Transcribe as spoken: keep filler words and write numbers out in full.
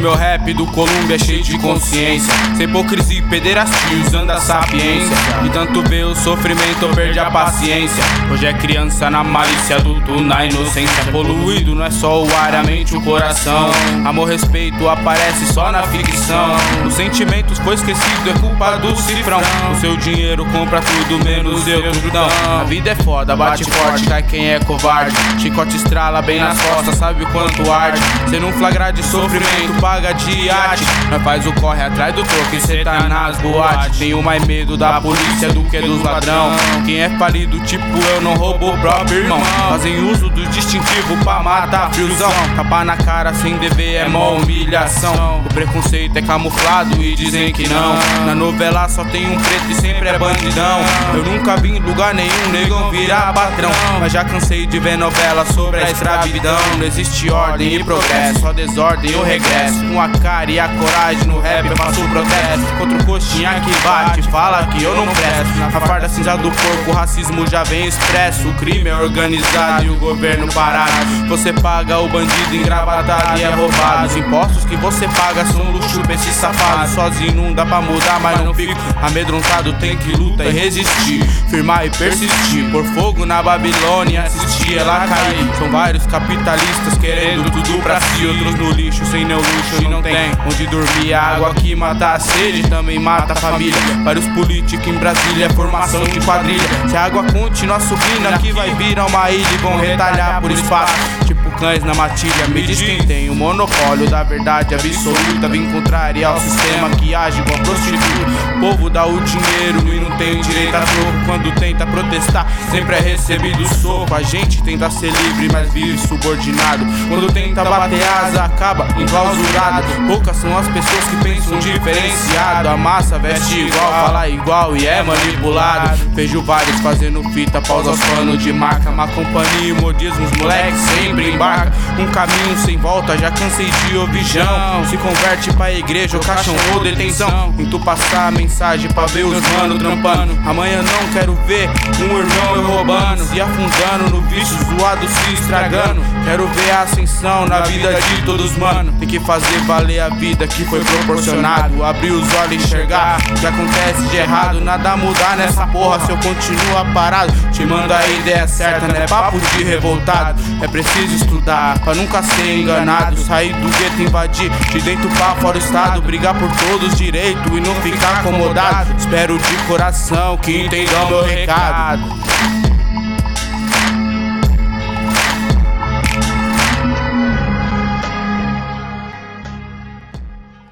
meu rap do Colômbia é cheio de consciência, sem hipocrisia e pederastia, usando a sapiência. De tanto ver o sofrimento eu perdi a paciência. Hoje é criança na malícia, adulto na inocência. Poluído não é só o ar, a mente, o coração. Amor, respeito aparece só na ficção. Os sentimentos foi esquecido, é culpa do cifrão. O seu dinheiro compra tudo menos eu, tudão. A vida é foda, bate forte, cai quem é covarde. Chicote estrala bem nas costas, sabe o quanto arde. Cê não flagra de sofrimento, paga de arte. Nós faz o corre atrás do troco e cê tá nas boates. Tenho mais medo da polícia do que dos ladrão. Quem é falido tipo eu não roubo o próprio irmão. Fazem uso do distintivo pra matar friozão. Tapa na cara sem dever é mó humilhação. O preconceito é camuflado e dizem que não. Na novela só tem um preto e sempre é bandidão. Eu nunca vi em lugar nenhum negão virar patrão, mas já cansei de ver novela sobre a escravidão. Não existe ordem e progresso, só desordem ou regresso. Com a cara e a coragem no rap eu faço protesto contra o coxinha que bate, fala que eu não presto. A farda cinza do porco, o racismo já vem expresso. O crime é organizado e o governo parado. Você paga o bandido engravatado e é roubado. Os impostos que você paga são luxo pra esse safado. Sozinho não dá pra mudar, mas não fico amedrontado. Tem que lutar e resistir, firmar e persistir. Por fogo na Babilônia, assistir ela cair. São vários capitalistas querendo tudo pra si, outros no lixo, sem nenhum luxo e não tem onde dormir. A água que mata a sede também mata a família. Vários políticos em Brasília, formação de quadrilha. Se a água continuar subindo, aqui vai virar uma ilha e vão retalhar por espaço, tipo cães na matilha. Me diz quem tem o monopólio da verdade absoluta. Vim contrariar o sistema que age igual prostituta. O povo dá o dinheiro e não tem direito a troco. Quando tenta protestar, sempre é recebido soco. A gente tenta ser livre, mas vive subordinado. Quando tenta bater asa, acaba enclausurado. Poucas são as pessoas que pensam diferenciado. A massa veste igual, fala igual e é manipulado. Vejo vários fazendo fita, pausa aos panos de marca. Má companhia e modismo, os moleques sempre embarca. Um caminho sem volta, já cansei de ovijão. Se converte pra igreja ou caixão ou detenção. Tento passar a mensagem pra ver os mano trampando. Amanhã não quero ver um irmão eu roubando, se afundando no vício, zoado se estragando. Quero ver a ascensão na vida de todos, mano. Tem que fazer valer a vida que foi proporcionado. Abrir os olhos e enxergar o que acontece de errado. Nada mudar nessa porra se eu continuar parado. Te mando a ideia certa, não é papo de revoltado. É preciso estudar pra nunca ser enganado. Sair do gueto, invadir de dentro pra fora o estado. Brigar por todos os direitos e não ficar acomodado. Espero de coração que entendam meu recado.